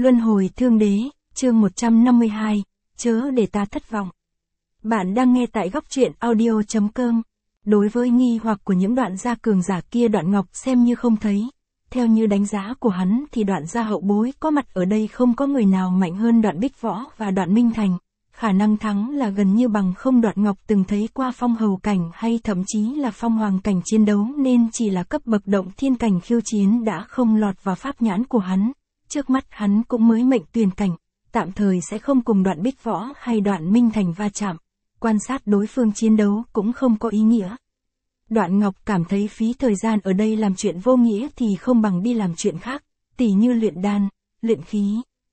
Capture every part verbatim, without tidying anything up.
Luân hồi thương đế, chương một trăm năm mươi hai, chớ để ta thất vọng. Bạn đang nghe tại góc truyện audio chấm com. Đối với nghi hoặc của những đoạn gia cường giả kia, Đoạn Ngọc xem như không thấy. Theo như đánh giá của hắn thì Đoạn gia hậu bối có mặt ở đây không có người nào mạnh hơn Đoạn Bích Võ và Đoạn Minh Thành. Khả năng thắng là gần như bằng không. Đoạn Ngọc từng thấy qua phong hầu cảnh hay thậm chí là phong hoàng cảnh chiến đấu, nên chỉ là cấp bậc động thiên cảnh khiêu chiến đã không lọt vào pháp nhãn của hắn. Trước mắt hắn cũng mới mệnh tuyền cảnh, tạm thời sẽ không cùng Đoạn Bích Võ hay Đoạn Minh Thành va chạm. Quan sát đối phương chiến đấu cũng không có ý nghĩa. Đoạn Ngọc cảm thấy phí thời gian ở đây làm chuyện vô nghĩa thì không bằng đi làm chuyện khác, tỉ như luyện đan, luyện khí.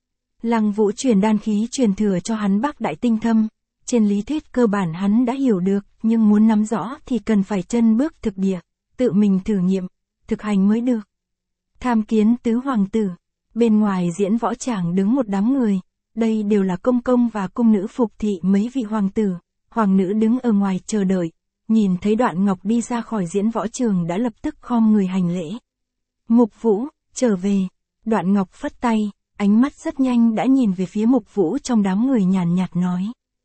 Lăng Vũ truyền đan khí truyền thừa cho hắn Bác Đại Tinh Thâm. Trên lý thuyết cơ bản hắn đã hiểu được, nhưng muốn nắm rõ thì cần phải chân bước thực địa, tự mình thử nghiệm, thực hành mới được. Tham kiến tứ hoàng tử. Bên ngoài diễn võ tràng đứng một đám người, đây đều là công công và cung nữ phục thị mấy vị hoàng tử. Hoàng nữ đứng ở ngoài chờ đợi, nhìn thấy Đoạn Ngọc đi ra khỏi diễn võ trường đã lập tức khom người hành lễ. Mục Vũ, trở về. Đoạn Ngọc phất tay, ánh mắt rất nhanh đã nhìn về phía Mục Vũ trong đám người, nhàn nhạt nói.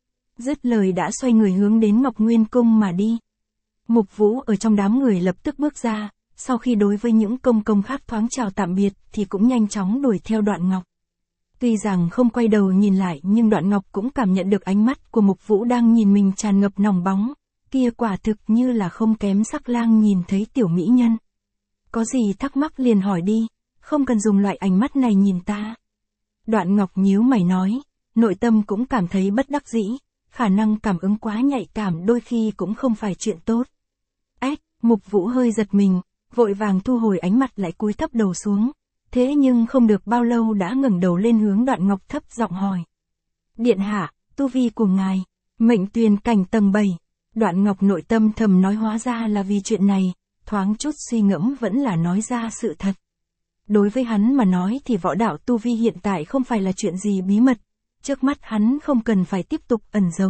Dứt lời đã xoay người hướng đến Ngọc Nguyên Cung mà đi. Mục Vũ ở trong đám người lập tức bước ra, sau khi đối với những công công khác thoáng chào tạm biệt thì cũng nhanh chóng đuổi theo Đoạn Ngọc. Tuy rằng không quay đầu nhìn lại nhưng Đoạn Ngọc cũng cảm nhận được ánh mắt của Mục Vũ đang nhìn mình tràn ngập nòng bóng, kia quả thực như là không kém sắc lang nhìn thấy tiểu mỹ nhân. Có gì thắc mắc liền hỏi đi, không cần dùng loại ánh mắt này nhìn ta. Đoạn Ngọc nhíu mày nói, nội tâm cũng cảm thấy bất đắc dĩ, khả năng cảm ứng quá nhạy cảm đôi khi cũng không phải chuyện tốt. Ếch, Mục Vũ hơi giật mình, vội vàng thu hồi ánh mặt lại cúi thấp đầu xuống. Thế nhưng không được bao lâu đã ngẩng đầu lên hướng Đoạn Ngọc thấp giọng hỏi. Điện hạ, tu vi của ngài, mệnh tuyền cảnh tầng bảy. Đoạn Ngọc nội tâm thầm nói hóa ra là vì chuyện này, thoáng chút suy ngẫm vẫn là nói ra sự thật. Đối với hắn mà nói thì võ đạo tu vi hiện tại không phải là chuyện gì bí mật, trước mắt hắn không cần phải tiếp tục ẩn giấu.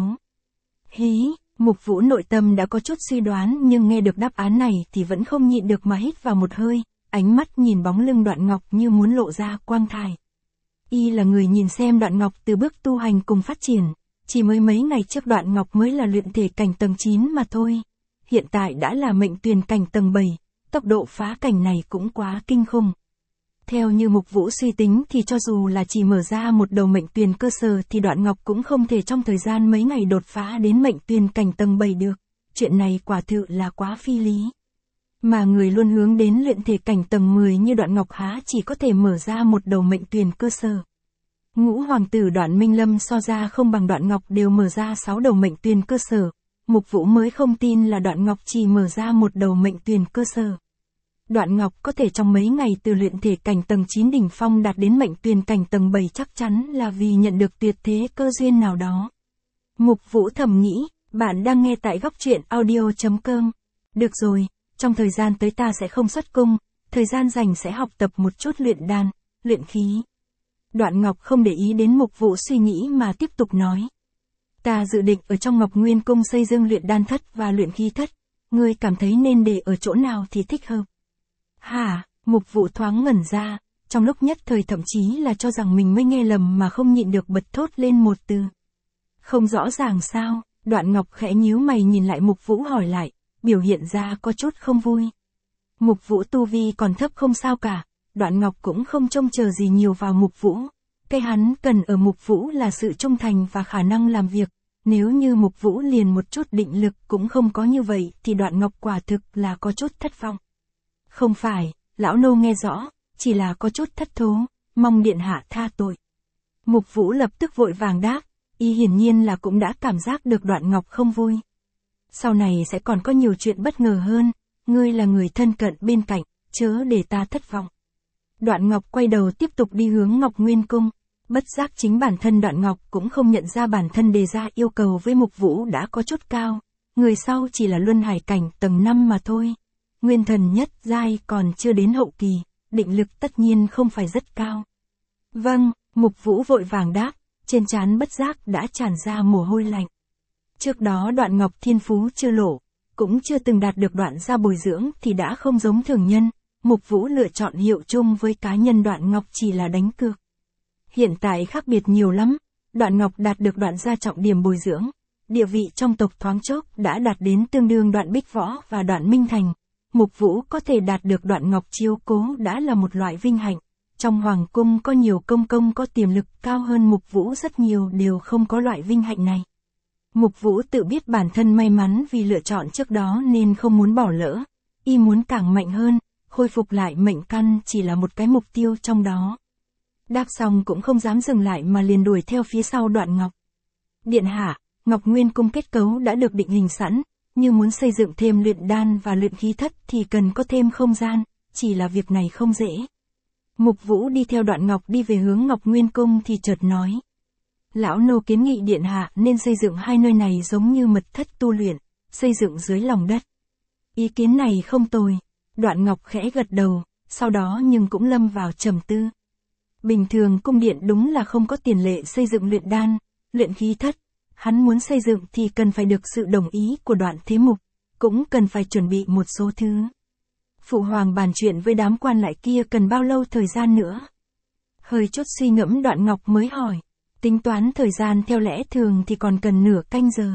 Hí, Mục Vũ nội tâm đã có chút suy đoán nhưng nghe được đáp án này thì vẫn không nhịn được mà hít vào một hơi. Ánh mắt nhìn bóng lưng Đoạn Ngọc như muốn lộ ra quang thải. Y là người nhìn xem Đoạn Ngọc từ bước tu hành cùng phát triển, chỉ mới mấy ngày trước Đoạn Ngọc mới là luyện thể cảnh tầng chín mà thôi. Hiện tại đã là mệnh tuyền cảnh tầng bảy, tốc độ phá cảnh này cũng quá kinh khủng. Theo như Mục Vũ suy tính thì cho dù là chỉ mở ra một đầu mệnh tuyền cơ sở thì Đoạn Ngọc cũng không thể trong thời gian mấy ngày đột phá đến mệnh tuyền cảnh tầng bảy được. Chuyện này quả thực là quá phi lý. Mà người luôn hướng đến luyện thể cảnh tầng mười như Đoạn Ngọc há chỉ có thể mở ra một đầu mệnh tuyền cơ sở. Ngũ hoàng tử Đoạn Minh Lâm so ra không bằng Đoạn Ngọc đều mở ra sáu đầu mệnh tuyền cơ sở. Mục Vũ mới không tin là Đoạn Ngọc chỉ mở ra một đầu mệnh tuyền cơ sở. Đoạn Ngọc có thể trong mấy ngày từ luyện thể cảnh tầng chín đỉnh phong đạt đến mệnh tuyền cảnh tầng bảy chắc chắn là vì nhận được tuyệt thế cơ duyên nào đó. Mục Vũ thầm nghĩ, bạn đang nghe tại góc truyện audio chấm com. Được rồi. Trong thời gian tới ta sẽ không xuất cung, thời gian rảnh sẽ học tập một chút luyện đan, luyện khí. Đoạn Ngọc không để ý đến Mục Vũ suy nghĩ mà tiếp tục nói. Ta dự định ở trong Ngọc Nguyên Cung xây dựng luyện đan thất và luyện khí thất, ngươi cảm thấy nên để ở chỗ nào thì thích hợp. Hả, Mục Vũ thoáng ngẩn ra, trong lúc nhất thời thậm chí là cho rằng mình mới nghe lầm mà không nhịn được bật thốt lên một từ. Không rõ ràng sao, Đoạn Ngọc khẽ nhíu mày nhìn lại Mục Vũ hỏi lại. Biểu hiện ra có chút không vui. Mục Vũ tu vi còn thấp không sao cả, Đoạn Ngọc cũng không trông chờ gì nhiều vào Mục Vũ. Cái hắn cần ở Mục Vũ là sự trung thành và khả năng làm việc, nếu như Mục Vũ liền một chút định lực cũng không có như vậy thì Đoạn Ngọc quả thực là có chút thất vọng. Không phải, lão nô nghe rõ, chỉ là có chút thất thố, mong điện hạ tha tội. Mục Vũ lập tức vội vàng đáp, y hiển nhiên là cũng đã cảm giác được Đoạn Ngọc không vui. Sau này sẽ còn có nhiều chuyện bất ngờ hơn, ngươi là người thân cận bên cạnh, chớ để ta thất vọng. Đoạn Ngọc quay đầu tiếp tục đi hướng Ngọc Nguyên Cung, bất giác chính bản thân Đoạn Ngọc cũng không nhận ra bản thân đề ra yêu cầu với Mục Vũ đã có chút cao, người sau chỉ là luân hải cảnh tầng năm mà thôi. Nguyên thần nhất giai còn chưa đến hậu kỳ, định lực tất nhiên không phải rất cao. Vâng, Mục Vũ vội vàng đáp, trên trán bất giác đã tràn ra mồ hôi lạnh. Trước đó Đoạn Ngọc thiên phú chưa lộ, cũng chưa từng đạt được Đoạn gia bồi dưỡng thì đã không giống thường nhân, Mục Vũ lựa chọn hiệu chung với cá nhân Đoạn Ngọc chỉ là đánh cược. Hiện tại khác biệt nhiều lắm, Đoạn Ngọc đạt được Đoạn gia trọng điểm bồi dưỡng, địa vị trong tộc thoáng chốc đã đạt đến tương đương Đoạn Bích Võ và Đoạn Minh Thành. Mục Vũ có thể đạt được Đoạn Ngọc chiếu cố đã là một loại vinh hạnh. Trong hoàng cung có nhiều công công có tiềm lực cao hơn Mục Vũ rất nhiều đều không có loại vinh hạnh này. Mục Vũ tự biết bản thân may mắn vì lựa chọn trước đó nên không muốn bỏ lỡ, y muốn càng mạnh hơn, khôi phục lại mệnh căn chỉ là một cái mục tiêu trong đó. Đáp xong cũng không dám dừng lại mà liền đuổi theo phía sau Đoạn Ngọc. Điện hạ, Ngọc Nguyên cung kết cấu đã được định hình sẵn, như muốn xây dựng thêm luyện đan và luyện khí thất thì cần có thêm không gian, chỉ là việc này không dễ. Mục Vũ đi theo Đoạn Ngọc đi về hướng Ngọc Nguyên cung thì chợt nói. Lão nô kiến nghị điện hạ nên xây dựng hai nơi này giống như mật thất tu luyện, xây dựng dưới lòng đất. Ý kiến này không tồi. Đoạn Ngọc khẽ gật đầu, sau đó nhưng cũng lâm vào trầm tư. Bình thường cung điện đúng là không có tiền lệ xây dựng luyện đan, luyện khí thất. Hắn muốn xây dựng thì cần phải được sự đồng ý của Đoạn Thế Mục, cũng cần phải chuẩn bị một số thứ. Phụ hoàng bàn chuyện với đám quan lại kia cần bao lâu thời gian nữa? Hơi chút suy ngẫm Đoạn Ngọc mới hỏi. Tính toán thời gian theo lẽ thường thì còn cần nửa canh giờ.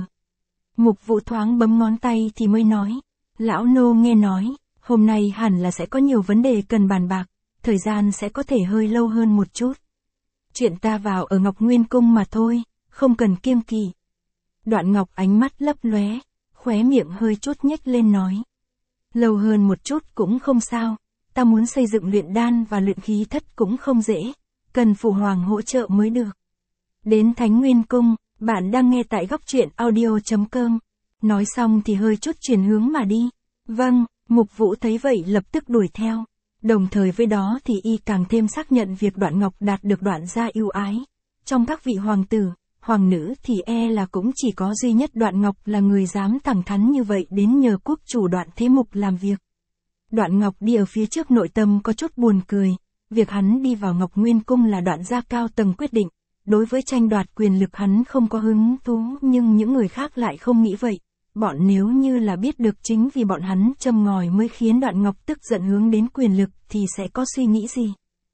Mục Vũ thoáng bấm ngón tay thì mới nói. Lão nô nghe nói, hôm nay hẳn là sẽ có nhiều vấn đề cần bàn bạc, thời gian sẽ có thể hơi lâu hơn một chút. Chuyện ta vào ở Ngọc Nguyên cung mà thôi, không cần kiêng kỵ. Đoạn Ngọc ánh mắt lấp lóe, khóe miệng hơi chút nhếch lên nói. Lâu hơn một chút cũng không sao, ta muốn xây dựng luyện đan và luyện khí thất cũng không dễ, cần phụ hoàng hỗ trợ mới được. Đến Thánh Nguyên cung, bạn đang nghe tại góc truyện audio chấm com. Nói xong thì hơi chút chuyển hướng mà đi. Vâng, Mục Vũ thấy vậy lập tức đuổi theo. Đồng thời với đó thì y càng thêm xác nhận việc Đoạn Ngọc đạt được Đoạn gia ưu ái. Trong các vị hoàng tử, hoàng nữ thì e là cũng chỉ có duy nhất Đoạn Ngọc là người dám thẳng thắn như vậy đến nhờ quốc chủ Đoạn Thế Mục làm việc. Đoạn Ngọc đi ở phía trước nội tâm có chút buồn cười. Việc hắn đi vào Ngọc Nguyên cung là Đoạn gia cao tầng quyết định. Đối với tranh đoạt quyền lực hắn không có hứng thú, nhưng những người khác lại không nghĩ vậy. Bọn nếu như là biết được chính vì bọn hắn châm ngòi mới khiến Đoạn Ngọc tức giận hướng đến quyền lực thì sẽ có suy nghĩ gì?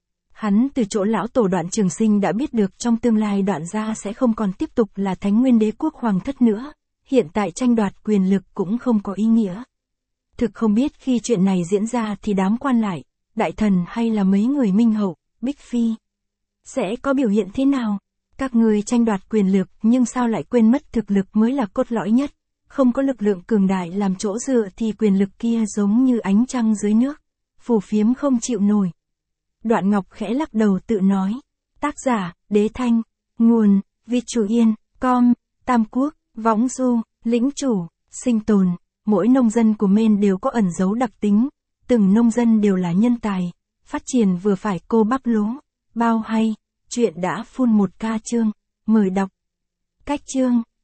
Hắn từ chỗ lão tổ Đoạn Trường Sinh đã biết được trong tương lai Đoạn gia sẽ không còn tiếp tục là Thánh Nguyên Đế quốc hoàng thất nữa, hiện tại tranh đoạt quyền lực cũng không có ý nghĩa. Thực không biết khi chuyện này diễn ra thì đám quan lại, đại thần hay là mấy người minh hậu, Bích Phi sẽ có biểu hiện thế nào? Các người tranh đoạt quyền lực nhưng sao lại quên mất thực lực mới là cốt lõi nhất, không có lực lượng cường đại làm chỗ dựa thì quyền lực kia giống như ánh trăng dưới nước, phù phiếm không chịu nổi. Đoạn Ngọc khẽ lắc đầu tự nói. Tác giả, Đế Thanh, nguồn, Vi Chủ Yên, com, Tam Quốc, Võng Du, Lĩnh Chủ, Sinh Tồn. Mỗi nông dân của men đều có ẩn dấu đặc tính, từng nông dân đều là nhân tài, phát triển vừa phải cô bắp lúa, bao hay. Chuyện đã phun một ca chương, mời đọc. Cách chương,